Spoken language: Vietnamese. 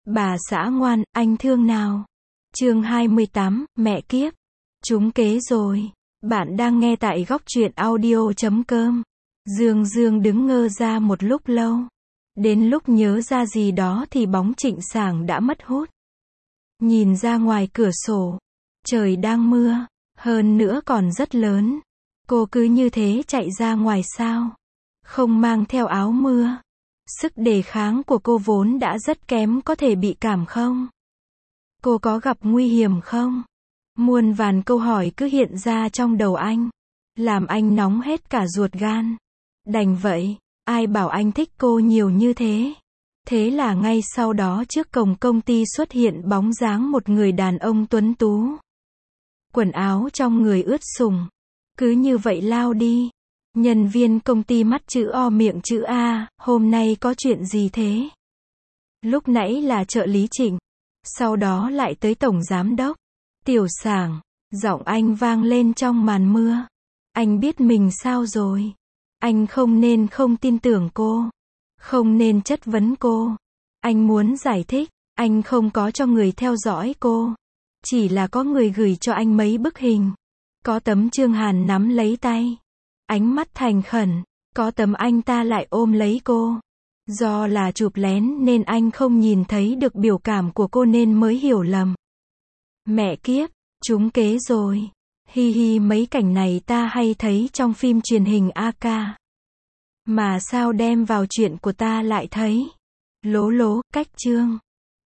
Bà xã ngoan, anh thương nào. Chương 28, mẹ kiếp. Trúng kế rồi. Bạn đang nghe tại góc truyện audio.com. Dương Dương đứng ngơ ra một lúc lâu. Đến lúc nhớ ra gì đó thì bóng Trịnh Sảng đã mất hút. Nhìn ra ngoài cửa sổ. Trời đang mưa. Hơn nữa còn rất lớn. Cô cứ như thế chạy ra ngoài sao? Không mang theo áo mưa. Sức đề kháng của cô vốn đã rất kém, có thể bị cảm không? Cô có gặp nguy hiểm không? Muôn vàn câu hỏi cứ hiện ra trong đầu anh. Làm anh nóng hết cả ruột gan. Đành vậy, ai bảo anh thích cô nhiều như thế? Thế là ngay sau đó trước cổng công ty xuất hiện bóng dáng một người đàn ông tuấn tú. Quần áo trong người ướt sũng. Cứ như vậy lao đi. Nhân viên công ty mắt chữ O miệng chữ A, hôm nay có chuyện gì thế? Lúc nãy là trợ lý Trịnh, sau đó lại tới tổng giám đốc. Tiểu Sảng, giọng anh vang lên trong màn mưa. Anh biết mình sao rồi. Anh không nên không tin tưởng cô. Không nên chất vấn cô. Anh muốn giải thích, anh không có cho người theo dõi cô. Chỉ là có người gửi cho anh mấy bức hình. Có tấm Trương Hàn nắm lấy tay. Ánh mắt thành khẩn, có tấm anh ta lại ôm lấy cô. Do là chụp lén nên anh không nhìn thấy được biểu cảm của cô nên mới hiểu lầm. Mẹ kiếp, trúng kế rồi. Hi hi, mấy cảnh này ta hay thấy trong phim truyền hình AK. Mà sao đem vào chuyện của ta lại thấy? Lố lố, cách chương.